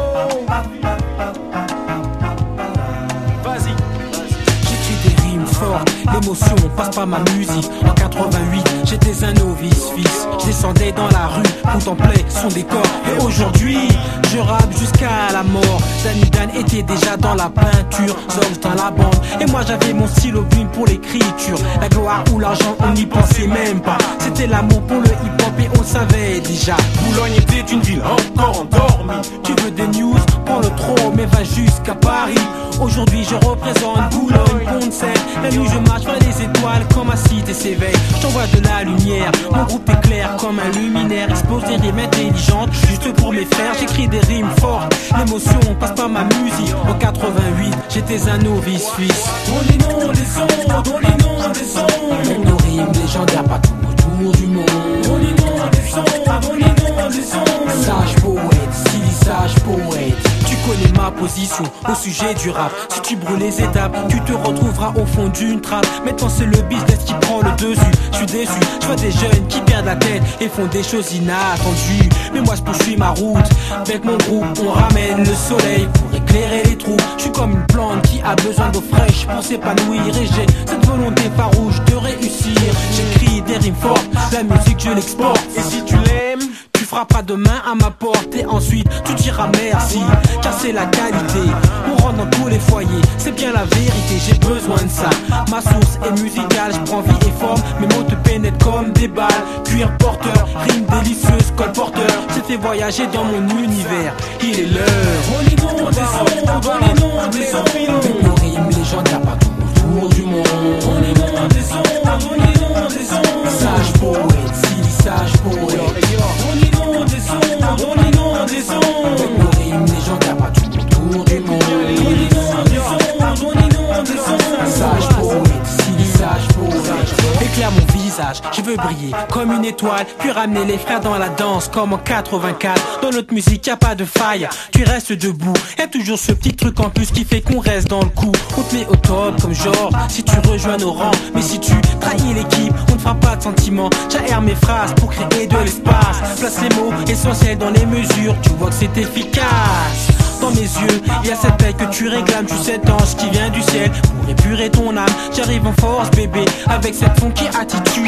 Vas-y. J'écris des rimes fortes, l'émotion passe par ma musique. En quatre-vingt-huit, j'étais un novice fils. Je descendais dans la rue, contemplais son décor. Et aujourd'hui, je rappe jusqu'à la mort. Danny Dan était déjà dans la peinture, Zorge dans la bande. Et moi j'avais mon stylo plume pour l'écriture. La gloire ou l'argent, on n'y pensait même pas. C'était l'amour pour le hip-hop et on le savait déjà. Boulogne était une ville encore endormie. Tu veux des news, prends le trot, mais va jusqu'à Paris. Aujourd'hui je représente Boulogne, Pont-de-Seine. La nuit je marche vers les étoiles comme ma cité s'éveille. J'envoie de la lumière, mon groupe est clair comme un luminaire. Expose des rimes intelligentes, juste pour mes frères. J'écris des rimes fortes, l'émotion passe par ma musique. En quatre-vingt-huit, j'étais un novice fils. On inonde les sons, on inonde les sons. Avec nos rimes légendaires partout autour du monde. On inonde les sons, on inonde les sons. Sage poète, silly sage poète. Tu connais ma position au sujet du rap. Si tu brûles les étapes, tu te retrouveras au fond d'une trappe. Maintenant c'est le business qui prend le dessus. Je suis déçu, je vois des jeunes qui perdent la tête et font des choses inattendues. Mais moi je poursuis ma route. Avec mon groupe, on ramène le soleil pour éclairer les trous. Je suis comme une plante qui a besoin d'eau fraîche pour s'épanouir. Et j'ai cette volonté farouche de réussir. J'écris des rimes fortes, la musique je l'exporte. Et si tu l'aimes, tu frapperas demain à ma porte et ensuite tu diras merci, car c'est la qualité. On rentre dans tous les foyers, c'est bien la vérité, j'ai besoin de ça. Ma source est musicale, je prends vie et forme, mes mots te pénètrent comme des balles. Cuir porteur, rime délicieuse, colporteur, j'ai fait voyager dans mon univers, il est l'heure. On inonde des sons, on inonde des sons. Avec nos rimes légendaires partout autour du monde. On inonde des sons, on inonde des sons. Sage poète, silly sage poète. On inonde des sons, on inonde des sons. Avec nos rimes légendaires partout autour du monde. On inonde des sons, on inonde des sons. Sage poète, silly sage poète. Éclaire mon visage, je veux briller comme une étoile, puis ramener les frères dans la danse comme en quatre-vingt-quatre. Dans notre musique y'a pas de faille, tu restes debout. Y'a toujours ce petit truc en plus qui fait qu'on reste dans le coup. On te met au top comme genre, si tu rejoins nos rangs. Mais si tu trahis l'équipe, on ne fera pas de sentiments. J'aère mes phrases pour créer de l'espace. Place les mots essentiels dans les mesures, tu vois que c'est efficace. Dans mes yeux, il y a cette paix que tu réclames. Je suis cet ange qui vient du ciel pour épurer ton âme. J'arrive en force bébé, avec cette funky attitude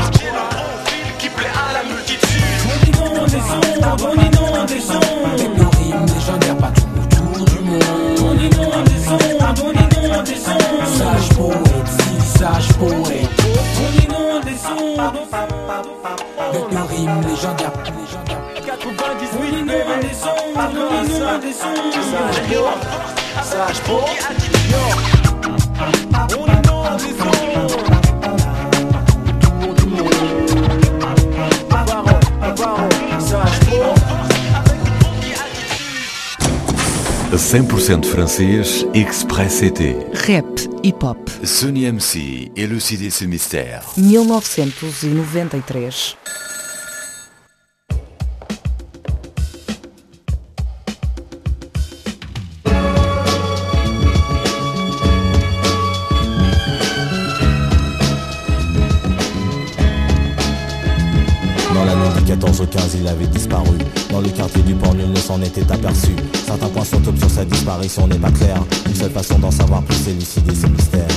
qui plaît à la multitude. On inonde des sons, on inonde des sons. Avec nos rimes légendaires partout autour du monde. On inonde des sons, on inonde des sons. Sage poète, si sage poète. On inonde des sons. Avec nos rimes légendaires. quatre-vingt-dix-huit, on inonde des sons, on inonde des sons. Sage poète, on inonde des sons. Autour du monde. cem por cento francês, Express C T. Rap, hip-hop. Sonny M C, élucider ce mystère. mil novecentos e noventa e três. quatorze au quinze, il avait disparu. Dans le quartier du port, nul ne s'en était aperçu. Certains points sont top sur sa disparition n'est pas claire. Une seule façon d'en savoir plus, c'est élucider ce mystère.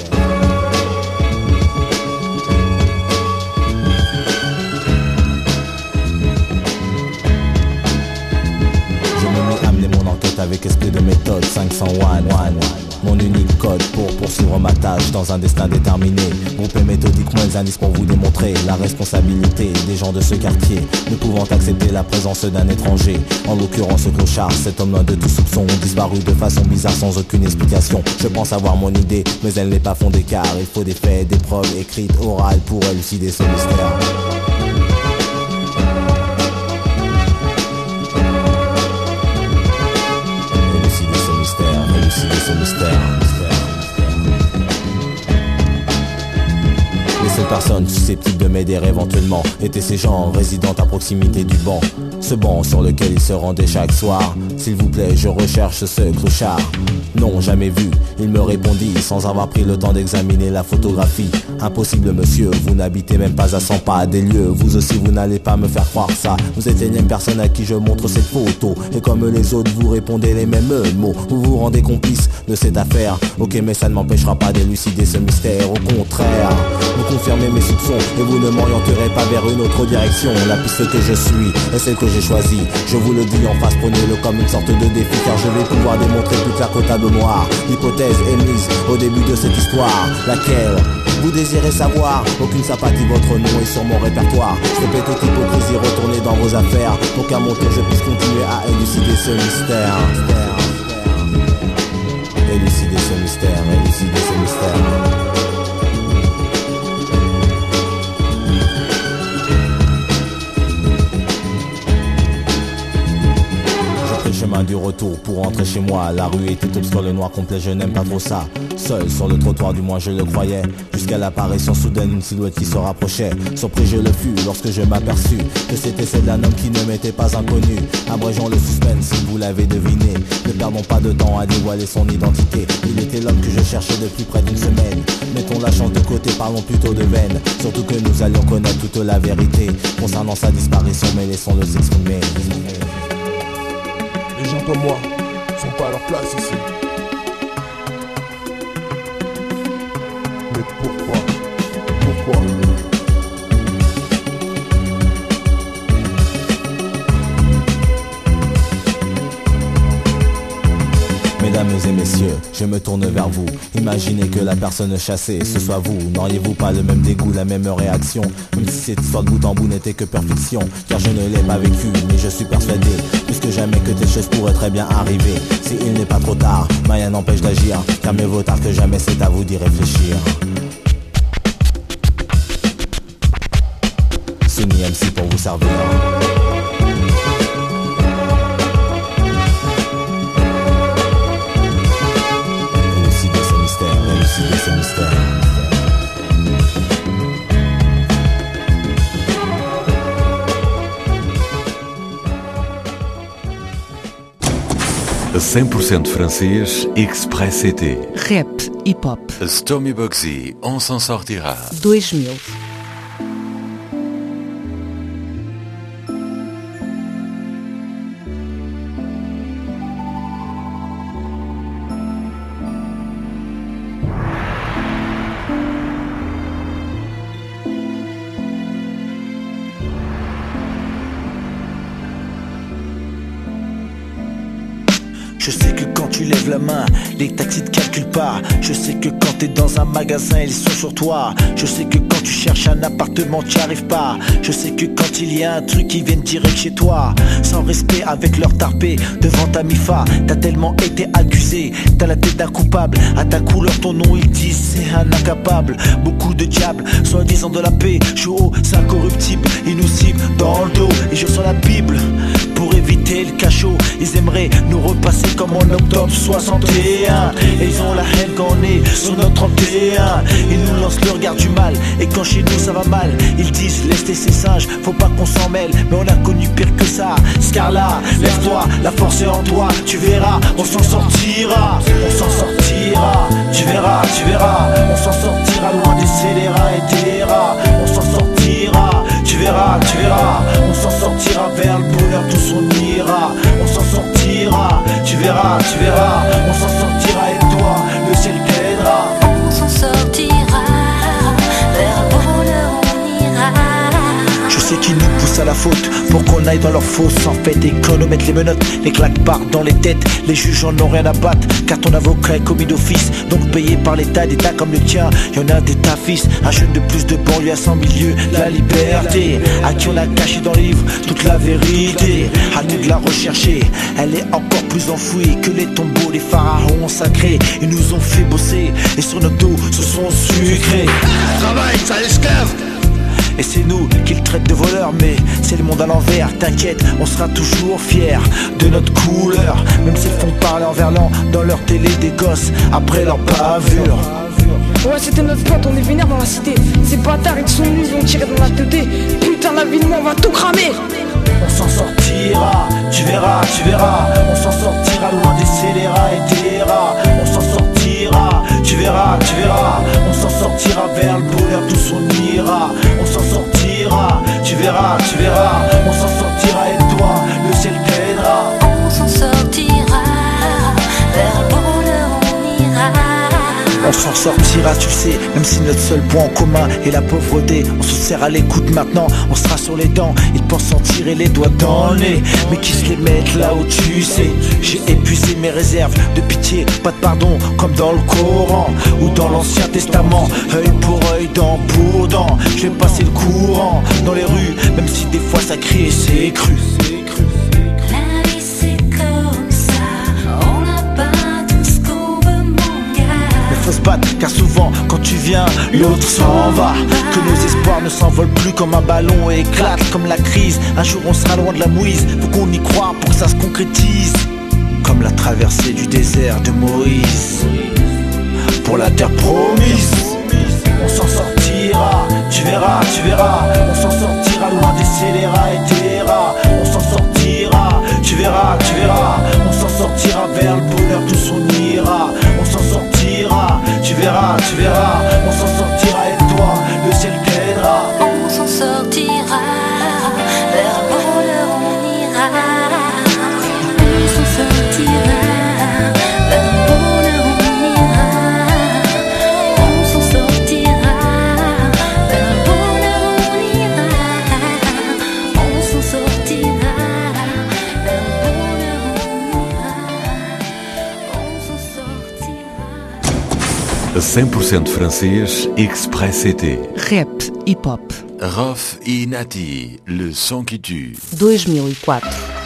Je me mis à amener mon enquête avec esprit de méthode. Cinq cent un, mon unique code pour poursuivre ma tâche dans un destin déterminé. Grouper méthodiquement les indices pour vous démontrer la responsabilité des gens de ce quartier, ne pouvant accepter la présence d'un étranger. En l'occurrence ce clochard, cet homme loin de tout soupçon, disparu de façon bizarre sans aucune explication. Je pense avoir mon idée, mais elle n'est pas fondée car il faut des faits, des preuves écrites, orales pour élucider ce mystère. Élucider ce mystère. Les seules personnes susceptibles de m'aider éventuellement étaient ces gens résidant à proximité du banc. Ce banc sur lequel il se rendait chaque soir. S'il vous plaît, je recherche ce clochard. Non, jamais vu, il me répondit sans avoir pris le temps d'examiner la photographie. Impossible monsieur, vous n'habitez même pas à cent pas des lieux. Vous aussi vous n'allez pas me faire croire ça. Vous êtes l'énième personne à qui je montre cette photo. Et comme les autres vous répondez les mêmes mots. Vous vous rendez complice de cette affaire. Ok, mais ça ne m'empêchera pas d'élucider ce mystère. Au contraire, vous confirmez mes soupçons et vous ne m'orienterez pas vers une autre direction. La piste que je suis est celle que j'ai choisie. Je vous le dis en face, prenez-le comme une sorte de défi, car je vais pouvoir démontrer plus clair qu'au tableau noir. L'hypothèse émise au début de cette histoire, laquelle vous désirez savoir. Aucune sympathie, votre nom est sur mon répertoire. Je répète toute hypocrisie, retournez dans vos affaires, pour qu'à mon tour je puisse continuer à élucider ce mystère. Élucider ce mystère, élucider ce mystère. Chemin du retour pour rentrer chez moi. La rue était obscure, le noir complet, je n'aime pas trop ça. Seul sur le trottoir, du moins je le croyais, jusqu'à l'apparition soudaine d'une silhouette qui se rapprochait. Surpris je le fus lorsque je m'aperçus que c'était celle d'un homme qui ne m'était pas inconnu. Abrégeons le suspense si vous l'avez deviné. Ne perdons pas de temps à dévoiler son identité. Il était l'homme que je cherchais depuis près d'une semaine. Mettons la chance de côté, parlons plutôt de veine. Surtout que nous allions connaître toute la vérité concernant sa disparition, mais laissons-le s'exprimer. Les gens comme moi sont pas à leur place ici. Mais pourquoi? Pourquoi? Mesdames et messieurs, je me tourne vers vous. Imaginez que la personne chassée, ce soit vous. N'auriez-vous pas le même dégoût, la même réaction? Même si cette histoire de bout en bout n'était que perfection. Car je ne l'ai pas vécu, mais je suis persuadé plus que jamais que telle chose pourrait très bien arriver. Si il n'est pas trop tard, mais rien n'empêche d'agir. Car mieux vaut tard que jamais, c'est à vous d'y réfléchir. Sonny M C pour vous servir. Élucider ce mystère. cem por cento francês, Express C T. Rap, hip-hop. Stomy Bugsy, on s'en sortira. dois mil. Je sais que quand tu lèves la main, les taxis te calculent pas. Je sais que quand t'es dans un magasin, ils sont sur toi. Je sais que quand tu cherches un appartement, tu n'y arrives pas. Je sais que quand il y a un truc, ils viennent direct chez toi. Sans respect avec leur tarpé, devant ta mifa. T'as tellement été accusé, t'as la tête d'un coupable. À ta couleur, ton nom, ils disent c'est un incapable. Beaucoup de diables, soi-disant de la paix. Je suis haut, c'est incorruptible, ils nous ciblent dans le dos. Et je sens la Bible pour éviter le cachot. Ils aimeraient nous repasser comme en octobre soixante et un. Et ils ont la haine quand on est sur notre trente et un. Ils nous lancent le regard du mal, et quand chez nous ça va mal, ils disent laissez ces singes, faut pas qu'on s'en mêle. Mais on a connu pire que ça. Scarla, lève-toi, la force est en toi. Tu verras, on s'en sortira. On s'en sortira, tu verras, tu verras. On s'en sortira loin des scélérats et des rats. On s'en sortira, tu verras, tu verras. On s'en sortira vers le bonheur, tous on ira. On s'en sortira, tu verras, tu verras. On s'en sortira et toi, le ciel t'aidera. On s'en sortira, vers le bonheur on ira. Je sais qu'ils nous poussent à la faute pour qu'on aille dans leur fosse. En fait, et qu'on nous mette les menottes, les claques partent dans les têtes. Les juges en ont rien à battre, car ton avocat est commis d'office, donc payé par l'état, d'état comme le tien. Y'en a des ta fils, un jeune de plus de banlieue à cent milieux, la liberté, à qui on a caché dans les livres toute la vérité. À nous de la rechercher, elle est encore plus enfouie que les tombeaux des pharaons sacrés. Ils nous ont fait bosser, et sur nos dos se sont sucrés. Travail, ça esclave. Et c'est nous qu'ils traitent de voleurs, mais c'est le monde à l'envers. T'inquiète, on sera toujours fiers de notre couleur, même s'ils font parler en verlan dans leur télé des gosses après leur bavure. Ouais, c'était notre pote, on est vénère dans la cité. Ces bâtards ils sont venus, ils ont tiré dans la tête. Putain, la vie de moi, on va tout cramer. On s'en sortira, tu verras, tu verras. On s'en sortira loin des scélérats et des rats. On s'en sortira, tu verras, tu verras. On s'en sortira vers le bonheur, tous on ira. On s'en sortira, tu verras, tu verras. On s'en sortira et toi, le ciel t'aidera. On s'en sortira, vers le bonheur on ira. On s'en sortira, tu le sais, même si notre seul point en commun est la pauvreté. On se serre à l'écoute maintenant, on sera sur les dents. Ils pensent en tirer les doigts dans le nez, mais qui se les mettent là où tu sais. J'ai épuisé mes réserves de pitié, pas de pardon, comme dans le Coran ou dans l'Ancien Testament. Œil pour œil, dent pour dent, je vais passer le courant dans les rues, même si des fois ça crie et c'est cru. Se battre, car souvent quand tu viens, l'autre s'en va. Que nos espoirs ne s'envolent plus comme un ballon et éclatent comme la crise. Un jour on sera loin de la mouise, faut qu'on y croit pour que ça se concrétise. Comme la traversée du désert de Moïse pour la terre promise. On s'en sortira, tu verras, tu verras. On s'en sortira loin des scélérats et des rats. On s'en sortira, tu verras, tu verras. On s'en sortira vers le bonheur, tous on ira. On s'en sortira, tu verras, tu verras. On s'en sortira et toi, le ciel t'aidera. On s'en sortira, vers le bonheur on ira. On s'en sortira, vers le bonheur on ira. On s'en sortira, vers le bonheur on ira. On s'en sortira, vers le bonheur on ira. On s'en sortira. cem por cento francês, Express C T. Rap, hip-hop. Rof et Nati, le son qui tue. dois mil e quatro.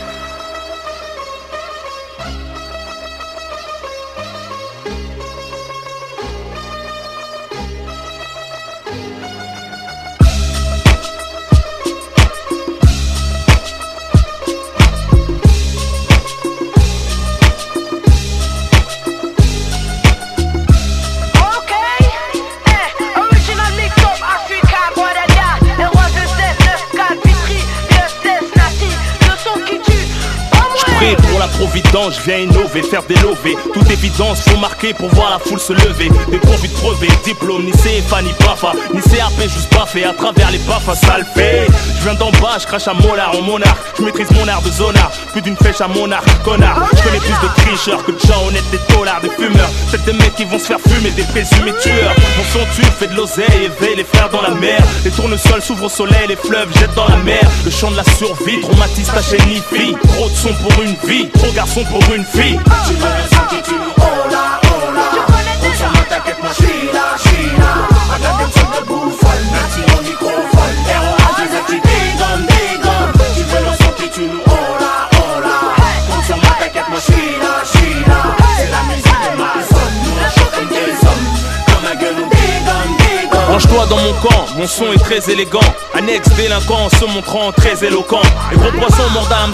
Providence, je viens innover, faire des lovés. Toute évidence, faut marquer pour voir la foule se lever. Dépourvu de crever, diplôme, ni C F A, ni BAFA, ni C A P, juste baffé à travers les baffes, ça le fait. Je viens d'en bas, je crache à Mollard en monarque. Je maîtrise mon art de zonard, plus d'une flèche à mon arc, connard. Je connais plus de tricheurs que de gens honnêtes, des dollars, des fumeurs. Peut-être des mecs qui vont se faire fumer, des présumés tueurs. Mon son tue, fait de l'oseille, éveille les frères dans la mer. Les tournesols s'ouvrent au soleil, les fleuves jettent dans la mer. Le chant de la survie, traumatise ta chaîne ni fille. Trop de son pour une vie, trop garçon pour une fille. Tu veux le son qui tue, oh là, oh là. On s'en va, t'inquiète, moi j'suis là, j'suis là. Regarde des trucs de bouffonne, Nati au microphone. R O H, les actifs, des gommes, des gommes. Tu veux le son qui tue, oh là, oh là. On s'en va, t'inquiète, moi j'suis là, j'suis là. C'est la musique de ma zone, nous on chante comme des hommes. Comme un gueule ou des gommes, des gommes. Range-toi dans mon camp, mon son est très élégant. Un ex-délinquant se montrant très éloquent. Les gros poissons mordent à hameçon,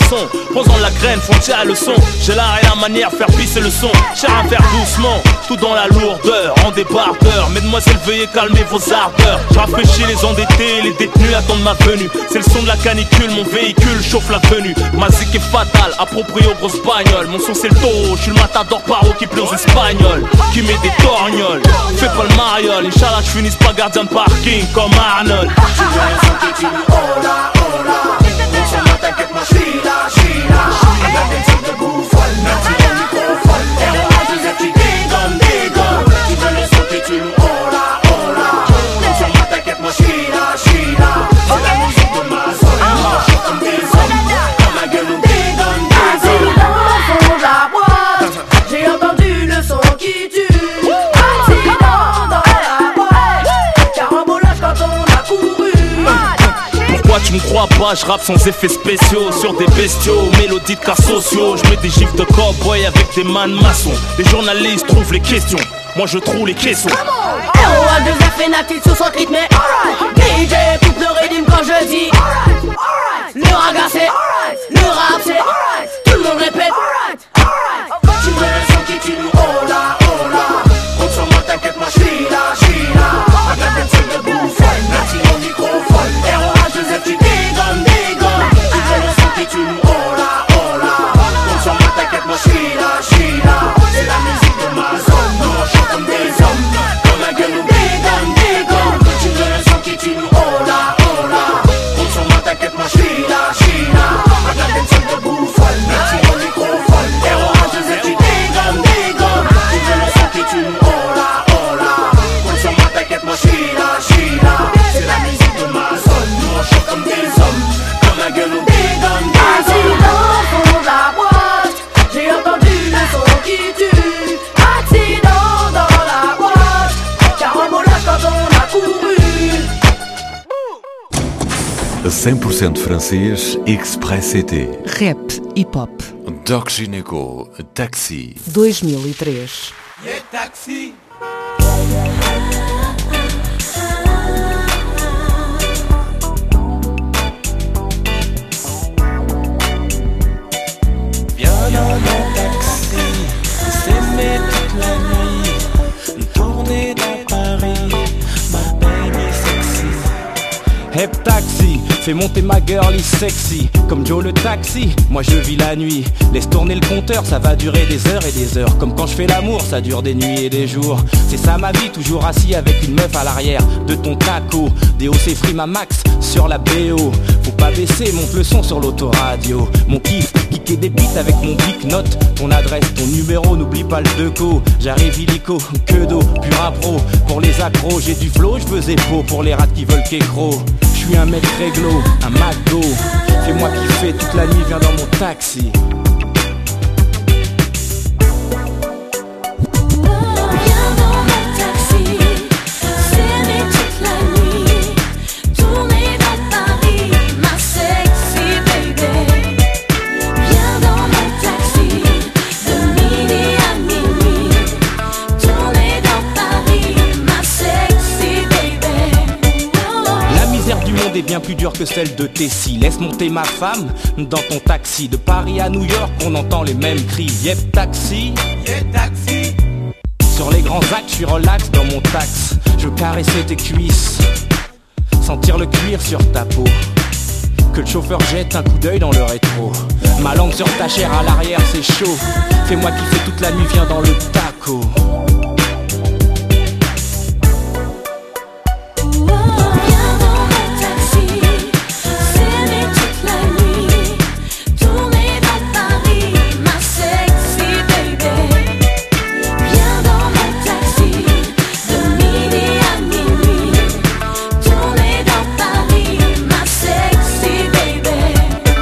Posant la graine, frontière à le son. J'ai l'art et la manière, faire pisser le son. Cher à faire doucement, tout dans la lourdeur, en débardeur. Mesdemoiselles, veuillez calmer vos ardeurs. Je rafraîchis les endettés, les détenus attendent ma venue. C'est le son de la canicule, mon véhicule chauffe la venue. Ma zik est fatale, approprié aux grosses bagnoles. Mon son c'est le taureau, je suis le matador paro qui plaît aux espagnols, qui met des torgnoles. Fais pas le mariole, Inch'Allah je finisse pas gardien de parking comme Arnold. Tu veux un son qui tue, oh là, oh là. Non seulement t'inquiète moi, j'suis là, j'suis là. Regarde des trucs de bouffole, merci au microphone. R O H deux F qui dégomme, dégomme. Tu veux le son qui tue, oh là, oh là. Non seulement t'inquiète moi, j'suis là, j'suis là. C'est la musique de ma zone, moi j'chante comme des hommes. Dans ma gueule on dégomme, dégomme. Dans le fond de la boîte, j'ai entendu le son qui tue. Accident dans la boîte, carambolage quand on a couru. Pourquoi tu me crois pas, je rappe sans effets spéciaux. Sur des bestiaux, mélodies de cas sociaux. Je mets des gifs de cowboy avec des man maçons. Les journalistes trouvent les questions, moi je trouve les caissons. R O H deux F et Nati sur son rythme, mais alright. D J coupe le rythme quand je dis alright, alright. Le raga c'est alright, le rap c'est alright. Tout le monde répète alright, alright. Tu veux le son qui tue, oh là, oh là. Compte sur moi, t'inquiète moi, j'suis là, j'suis là. Regarde des trucs de bouffole, merci au microphone. R O H deux F qui dégomme, dégomme. Tu veux le son qui tue, oh là, oh là. Compte sur moi, t'inquiète moi, j'suis là, j'suis là. C'est la musique de ma zone, nous on chante comme des hommes. Comme la gueule, on dégomme, dégomme. Tu veux le son qui tue, oh là, oh là. Compte sur moi, t'inquiète moi, j'suis là, j'suis là. Regarde des trucs de bouffole, merci au microphone. R O H deux F qui dégomme, dégomme. Tu veux le son qui tue, oh là, oh là. Compte sur moi, t'inquiète moi, j'suis là, j'suis là. C'est la musique de ma zone, nous on chante comme des hommes. Comme la gueule, on dégomme, Assis dégomme. dans le fond de la boîte, j'ai entendu le son qui tue. Accident dans la boîte, carambolage quand on a couru. cem por cento francês, Express C T. Rap hip hop. Doc Gineco, Taxi. dois mil e três. Yeah, taxi. Viens dans mon taxi, s'aimer toute la nuit, tourner dans Paris, ma baby sexy. Hep taxi, fais monter ma girlie sexy. Comme Joe le taxi, moi je vis la nuit. Laisse tourner le compteur, ça va durer des heures et des heures. Comme quand je fais l'amour, ça dure des nuits et des jours. C'est ça ma vie, toujours assis avec une meuf à l'arrière de ton taco. D O C free ma max sur la B O. Faut pas baisser, monte le son sur l'autoradio. Mon kiff, kicker des beats avec mon big note. Ton adresse, ton numéro, n'oublie pas le deco. J'arrive illico, que d'eau, pur impro. Pour les accros, j'ai du flow, je faisais beau. Pour les rats qui veulent qu'écro. Je suis un mec réglo, un mago. Fais-moi kiffer toute la nuit, viens dans mon taxi. Viens dans mon taxi, s'aimer toute la nuit, tourner dans Paris, ma sexy baby. Viens dans mon taxi, de minuit à minuit, tourner dans Paris, ma sexy baby. La misère du monde est bien plus dure que celle de Tessie. Laisse monter ma femme dans ton taxi. De Paris à New York, on entend les mêmes cris. Yep taxi, Yeah, taxi. sur les grands axes, je suis relax dans mon taxe. Je veux caresser tes cuisses, sentir le cuir sur ta peau. Que le chauffeur jette un coup d'œil dans le rétro. Ma langue sur ta chair à l'arrière, c'est chaud. Fais-moi kiffer toute la nuit, viens dans le taco. Viens dans mon taxi, s'aimer toute la nuit, tourner dans Paris, ma sexy baby. Viens dans mon taxi, de minuit à minuit, tourner dans Paris, ma sexy baby.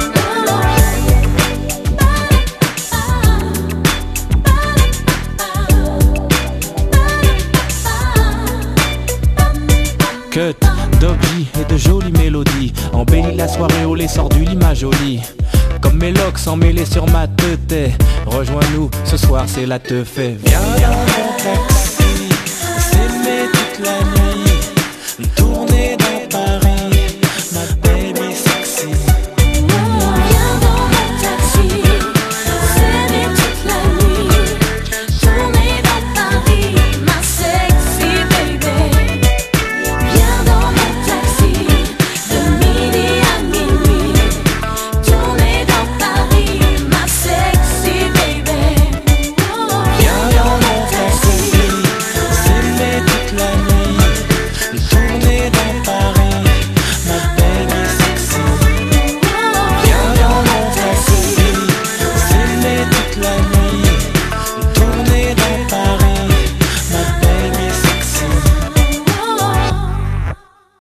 Cut, Dobby et de jolies mélodies. Embellis la soirée au lait, sort du lit ma jolie. Comme mes locks emmêlés sur ma tête. Rejoins-nous, ce soir c'est la teuf. Viens Viens dans mon taxi, s'aimer toute la nuit.